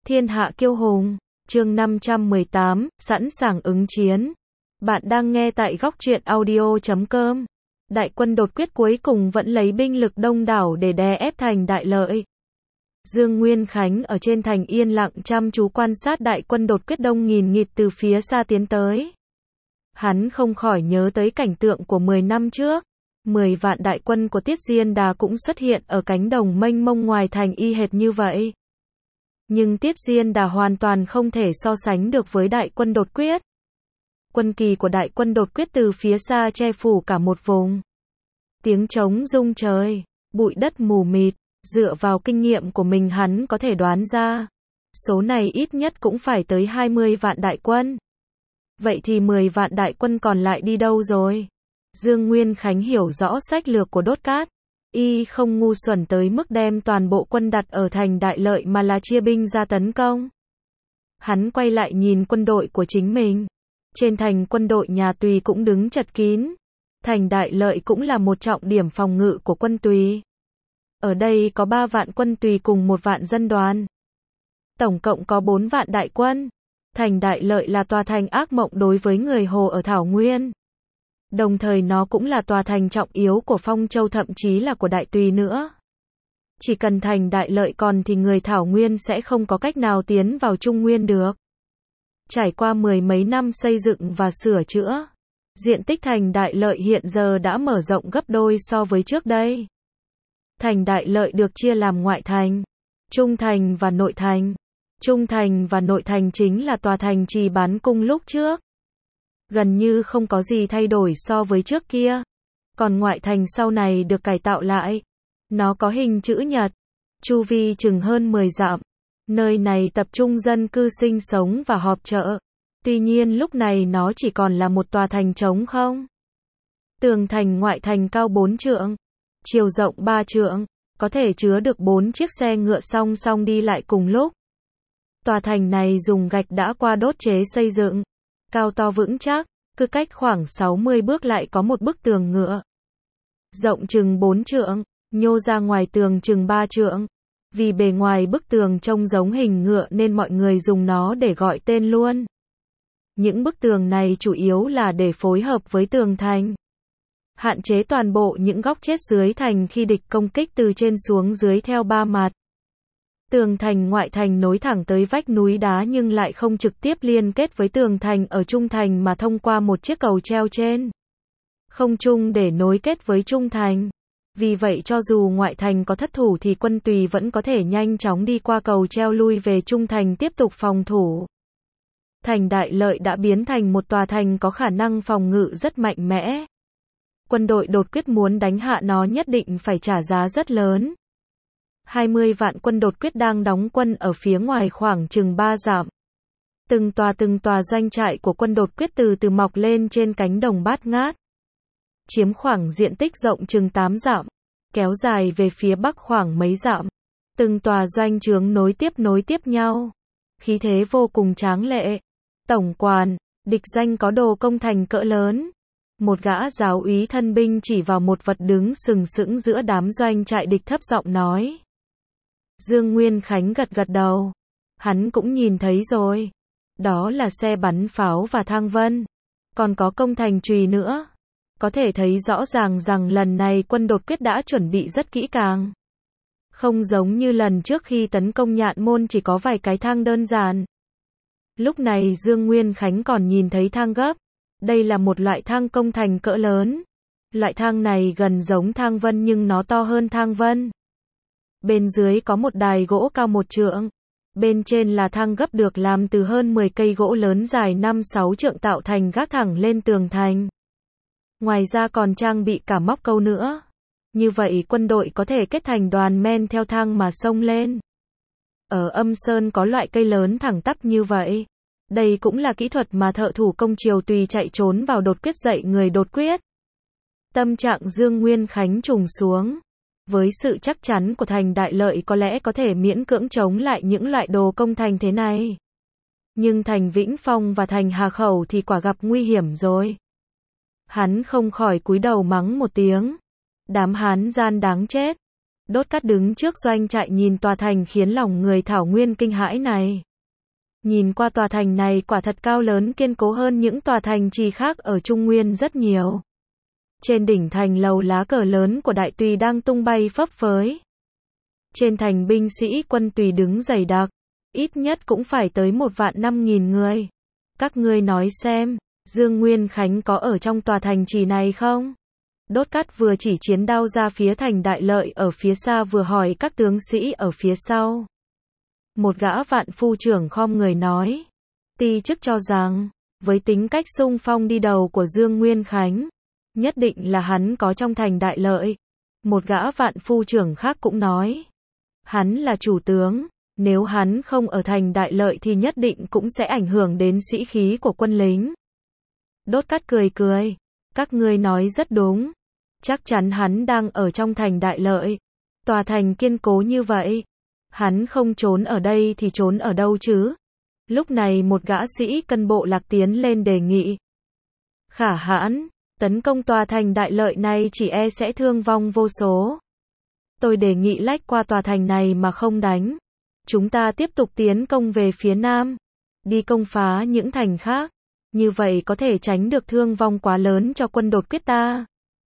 Thiên hạ kiêu hùng, chương 518, sẵn sàng ứng chiến. Bạn đang nghe tại góc truyện audio.com. Đại quân đột quyết cuối cùng vẫn lấy binh lực đông đảo để đè ép thành Đại Lợi. Dương Nguyên Khánh ở trên thành yên lặng chăm chú quan sát đại quân đột quyết đông nghìn nghịt từ phía xa tiến tới. Hắn không khỏi nhớ tới cảnh tượng của 10 năm trước. 10 vạn đại quân của Tiết Diên Đà cũng xuất hiện ở cánh đồng mênh mông ngoài thành y hệt như vậy. Nhưng Tiết Diên Đà hoàn toàn không thể so sánh được với đại quân đột quyết. Quân kỳ của đại quân đột quyết từ phía xa che phủ cả một vùng. Tiếng trống rung trời, bụi đất mù mịt, dựa vào kinh nghiệm của mình hắn có thể đoán ra. Số này ít nhất cũng phải tới 20 vạn đại quân. Vậy thì 10 vạn đại quân còn lại đi đâu rồi? Dương Nguyên Khánh hiểu rõ sách lược của Đốt Cát. Y không ngu xuẩn tới mức đem toàn bộ quân đặt ở thành Đại Lợi mà là chia binh ra tấn công. Hắn quay lại nhìn quân đội của chính mình. Trên thành quân đội nhà Tùy cũng đứng chật kín. Thành Đại Lợi cũng là một trọng điểm phòng ngự của quân Tùy. Ở đây có 3 vạn quân Tùy cùng 1 vạn dân đoàn. Tổng cộng có 4 vạn đại quân. Thành Đại Lợi là tòa thành ác mộng đối với người Hồ ở Thảo Nguyên. Đồng thời nó cũng là tòa thành trọng yếu của Phong Châu, thậm chí là của Đại Tùy nữa. Chỉ cần thành Đại Lợi còn thì người Thảo Nguyên sẽ không có cách nào tiến vào Trung Nguyên được. Trải qua 10 mấy năm xây dựng và sửa chữa, diện tích thành Đại Lợi hiện giờ đã mở rộng gấp đôi so với trước đây. Thành Đại Lợi được chia làm ngoại thành, trung thành và nội thành. Trung thành và nội thành chính là tòa thành Trì Bán Cung lúc trước. Gần như không có gì thay đổi so với trước kia. Còn ngoại thành sau này được cải tạo lại. Nó có hình chữ nhật, chu vi chừng hơn 10 dặm. Nơi này tập trung dân cư sinh sống và họp chợ. Tuy nhiên lúc này nó chỉ còn là một tòa thành trống không. Tường thành ngoại thành cao 4 trượng, chiều rộng 3 trượng, có thể chứa được 4 chiếc xe ngựa song song đi lại cùng lúc. Tòa thành này dùng gạch đã qua đốt chế xây dựng, cao to vững chắc, cứ cách khoảng 60 bước lại có một bức tường ngựa. Rộng chừng 4 trượng, nhô ra ngoài tường chừng 3 trượng. Vì bề ngoài bức tường trông giống hình ngựa nên mọi người dùng nó để gọi tên luôn. Những bức tường này chủ yếu là để phối hợp với tường thành. Hạn chế toàn bộ những góc chết dưới thành khi địch công kích từ trên xuống dưới theo 3 mặt. Tường thành ngoại thành nối thẳng tới vách núi đá nhưng lại không trực tiếp liên kết với tường thành ở trung thành mà thông qua một chiếc cầu treo trên không trung để nối kết với trung thành. Vì vậy cho dù ngoại thành có thất thủ thì quân Tùy vẫn có thể nhanh chóng đi qua cầu treo lui về trung thành tiếp tục phòng thủ. Thành Đại Lợi đã biến thành một tòa thành có khả năng phòng ngự rất mạnh mẽ. Quân đội đột quyết muốn đánh hạ nó nhất định phải trả giá rất lớn. 20 vạn quân đột quyết đang đóng quân ở phía ngoài khoảng chừng 3 dặm. Từng tòa doanh trại của quân đột quyết từ từ mọc lên trên cánh đồng bát ngát. Chiếm khoảng diện tích rộng chừng 8 dặm, kéo dài về phía bắc khoảng mấy dặm. Từng tòa doanh trướng nối tiếp nhau. Khí thế vô cùng tráng lệ. Tổng quản, địch doanh có đồ công thành cỡ lớn. Một gã giáo úy thân binh chỉ vào một vật đứng sừng sững giữa đám doanh trại địch thấp giọng nói. Dương Nguyên Khánh gật đầu. Hắn cũng nhìn thấy rồi. Đó là xe bắn pháo và thang vân. Còn có công thành chùy nữa. Có thể thấy rõ ràng rằng lần này quân đột quyết đã chuẩn bị rất kỹ càng. Không giống như lần trước khi tấn công Nhạn Môn chỉ có vài cái thang đơn giản. Lúc này Dương Nguyên Khánh còn nhìn thấy thang gấp. Đây là một loại thang công thành cỡ lớn. Loại thang này gần giống thang vân nhưng nó to hơn thang vân. Bên dưới có một đài gỗ cao 1 trượng. Bên trên là thang gấp được làm từ hơn 10 cây gỗ lớn dài 5-6 trượng tạo thành gác thẳng lên tường thành. Ngoài ra còn trang bị cả móc câu nữa. Như vậy quân đội có thể kết thành đoàn men theo thang mà xông lên. Ở Âm Sơn có loại cây lớn thẳng tắp như vậy. Đây cũng là kỹ thuật mà thợ thủ công Triều Tùy chạy trốn vào đột quyết dạy người đột quyết. Tâm trạng Dương Nguyên Khánh trùng xuống. Với sự chắc chắn của thành Đại Lợi có lẽ có thể miễn cưỡng chống lại những loại đồ công thành thế này. Nhưng thành Vĩnh Phong và thành Hà Khẩu thì quả gặp nguy hiểm rồi. Hắn không khỏi cúi đầu mắng một tiếng. Đám Hán gian đáng chết. Đốt Cát đứng trước doanh trại nhìn tòa thành khiến lòng người thảo nguyên kinh hãi này. Nhìn qua tòa thành này quả thật cao lớn kiên cố hơn những tòa thành trì khác ở Trung Nguyên rất nhiều. Trên đỉnh thành lầu lá cờ lớn của đại tùy đang tung bay phấp phới. Trên thành binh sĩ quân tùy đứng dày đặc, ít nhất cũng phải tới 1.500.000 người. Các ngươi nói xem, Dương Nguyên Khánh có ở trong tòa thành trì này không? Đốt Cát vừa chỉ chiến đao ra phía thành Đại Lợi ở phía xa vừa hỏi các tướng sĩ ở phía sau. Một gã vạn phu trưởng khom người nói. Ti chức cho rằng, với tính cách xung phong đi đầu của Dương Nguyên Khánh, nhất định là hắn có trong thành Đại Lợi. Một gã vạn phu trưởng khác cũng nói. Hắn là chủ tướng, nếu hắn không ở thành Đại Lợi thì nhất định cũng sẽ ảnh hưởng đến sĩ khí của quân lính. Đốt Cát cười cười. Các ngươi nói rất đúng. Chắc chắn hắn đang ở trong thành Đại Lợi. Tòa thành kiên cố như vậy. Hắn không trốn ở đây thì trốn ở đâu chứ? Lúc này một gã sĩ cân bộ lạc tiến lên đề nghị. Khả hãn, tấn công tòa thành Đại Lợi này chỉ e sẽ thương vong vô số. Tôi đề nghị lách qua tòa thành này mà không đánh. Chúng ta tiếp tục tiến công về phía nam. Đi công phá những thành khác. Như vậy có thể tránh được thương vong quá lớn cho quân đột quyết ta.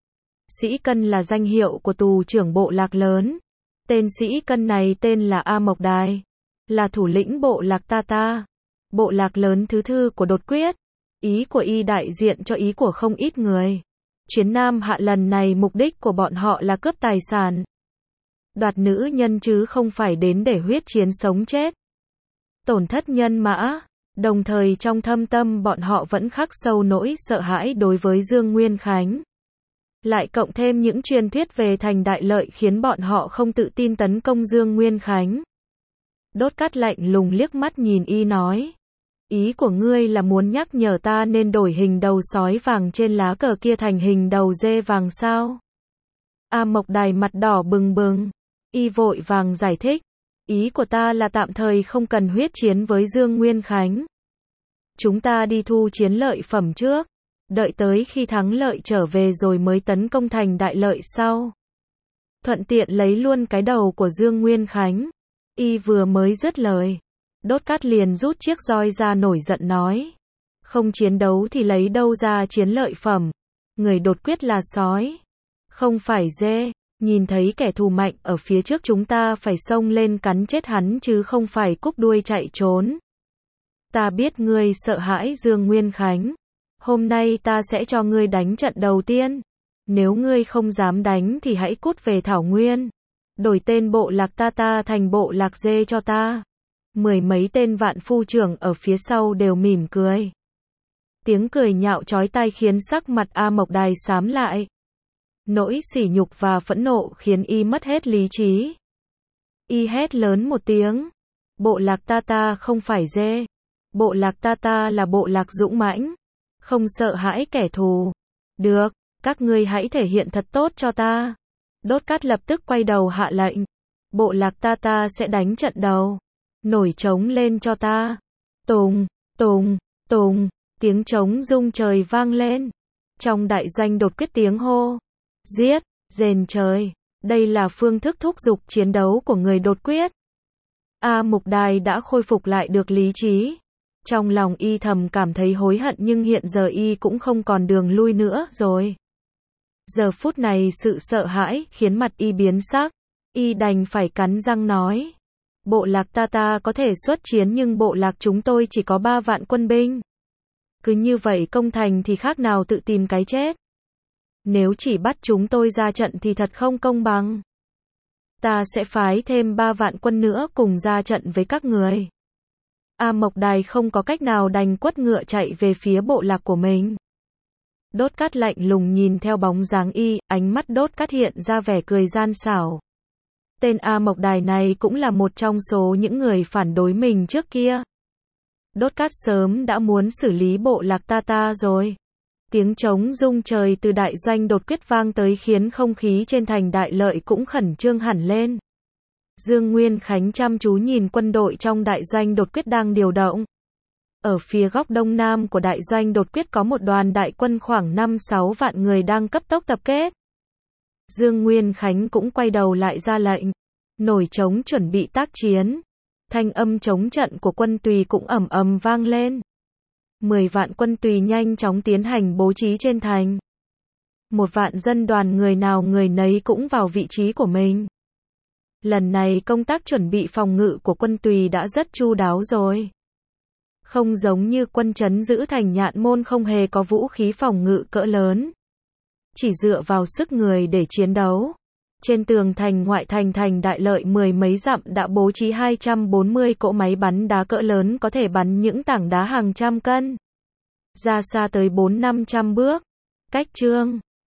Sĩ Cân là danh hiệu của tù trưởng bộ lạc lớn. Tên sĩ Cân này tên là A Mộc Đài. Là thủ lĩnh bộ lạc Ta. Bộ lạc lớn thứ thư của đột quyết. Ý của y đại diện cho ý của không ít người. Chuyến Nam Hạ lần này mục đích của bọn họ là cướp tài sản. Đoạt nữ nhân chứ không phải đến để huyết chiến sống chết. Tổn thất nhân mã. Đồng thời trong thâm tâm bọn họ vẫn khắc sâu nỗi sợ hãi đối với Dương Nguyên Khánh. Lại cộng thêm những truyền thuyết về thành Đại Lợi khiến bọn họ không tự tin tấn công Dương Nguyên Khánh. Đốt Cát lạnh lùng liếc mắt nhìn y nói. Ý của ngươi là muốn nhắc nhở ta nên đổi hình đầu sói vàng trên lá cờ kia thành hình đầu dê vàng sao? A Mộc Đài mặt đỏ bừng bừng. Y vội vàng giải thích. Ý của ta là tạm thời không cần huyết chiến với Dương Nguyên Khánh. Chúng ta đi thu chiến lợi phẩm trước. Đợi tới khi thắng lợi trở về rồi mới tấn công thành Đại Lợi sau. Thuận tiện lấy luôn cái đầu của Dương Nguyên Khánh. Y vừa mới dứt lời. Đốt Cát liền rút chiếc roi ra nổi giận nói. Không chiến đấu thì lấy đâu ra chiến lợi phẩm. Người đột quyết là sói. Không phải dê. Nhìn thấy kẻ thù mạnh ở phía trước chúng ta phải xông lên cắn chết hắn chứ không phải cúp đuôi chạy trốn. Ta biết ngươi sợ hãi Dương Nguyên Khánh. Hôm nay ta sẽ cho ngươi đánh trận đầu tiên. Nếu ngươi không dám đánh thì hãy cút về Thảo Nguyên. Đổi tên bộ lạc Ta thành bộ lạc dê cho ta. Mười mấy tên vạn phu trưởng ở phía sau đều mỉm cười. Tiếng cười nhạo chói tai khiến sắc mặt A Mộc Đài xám lại. Nỗi sỉ nhục và phẫn nộ khiến y mất hết lý trí. Y hét lớn một tiếng. Bộ lạc Ta không phải dê. Bộ lạc Ta là bộ lạc dũng mãnh. Không sợ hãi kẻ thù. Được, các ngươi hãy thể hiện thật tốt cho ta. Đốt Cát lập tức quay đầu hạ lệnh. Bộ lạc Ta sẽ đánh trận đầu. Nổi trống lên cho ta. Tùng, tùng, tùng. Tiếng trống rung trời vang lên. Trong đại doanh đột quyết tiếng hô. Giết, rền trời. Đây là phương thức thúc giục chiến đấu của người đột quyết. A Mộc Đài đã khôi phục lại được lý trí. Trong lòng y thầm cảm thấy hối hận nhưng hiện giờ y cũng không còn đường lui nữa rồi. Giờ phút này sự sợ hãi khiến mặt y biến sắc. Y đành phải cắn răng nói. Bộ lạc Ta có thể xuất chiến nhưng bộ lạc chúng tôi chỉ có 3 vạn quân binh. Cứ như vậy công thành thì khác nào tự tìm cái chết. Nếu chỉ bắt chúng tôi ra trận thì thật không công bằng. Ta sẽ phái thêm 3 vạn quân nữa cùng ra trận với các người. A Mộc Đài không có cách nào đành quất ngựa chạy về phía bộ lạc của mình. Đốt Cát lạnh lùng nhìn theo bóng dáng y, ánh mắt Đốt Cát hiện ra vẻ cười gian xảo. Tên A Mộc Đài này cũng là một trong số những người phản đối mình trước kia. Đốt Cát sớm đã muốn xử lý bộ lạc Ta rồi. Tiếng trống rung trời từ đại doanh đột quyết vang tới khiến không khí trên thành Đại Lợi cũng khẩn trương hẳn lên. Dương Nguyên Khánh chăm chú nhìn quân đội trong đại doanh đột quyết đang điều động. Ở phía góc đông nam của đại doanh đột quyết có một đoàn đại quân khoảng 5-6 vạn người đang cấp tốc tập kết. Dương Nguyên Khánh cũng quay đầu lại ra lệnh. Nổi trống chuẩn bị tác chiến. Thanh âm chống trận của quân Tùy cũng ầm ầm vang lên. 10 vạn quân Tùy nhanh chóng tiến hành bố trí trên thành. 1 vạn dân đoàn người nào người nấy cũng vào vị trí của mình. Lần này công tác chuẩn bị phòng ngự của quân Tùy đã rất chu đáo rồi. Không giống như quân trấn giữ thành Nhạn Môn không hề có vũ khí phòng ngự cỡ lớn. Chỉ dựa vào sức người để chiến đấu. Trên tường thành ngoại thành Đại Lợi 10 mấy dặm đã bố trí 240 cỗ máy bắn đá cỡ lớn có thể bắn những tảng đá hàng trăm cân. Ra xa tới 400-500 bước. Cách Trương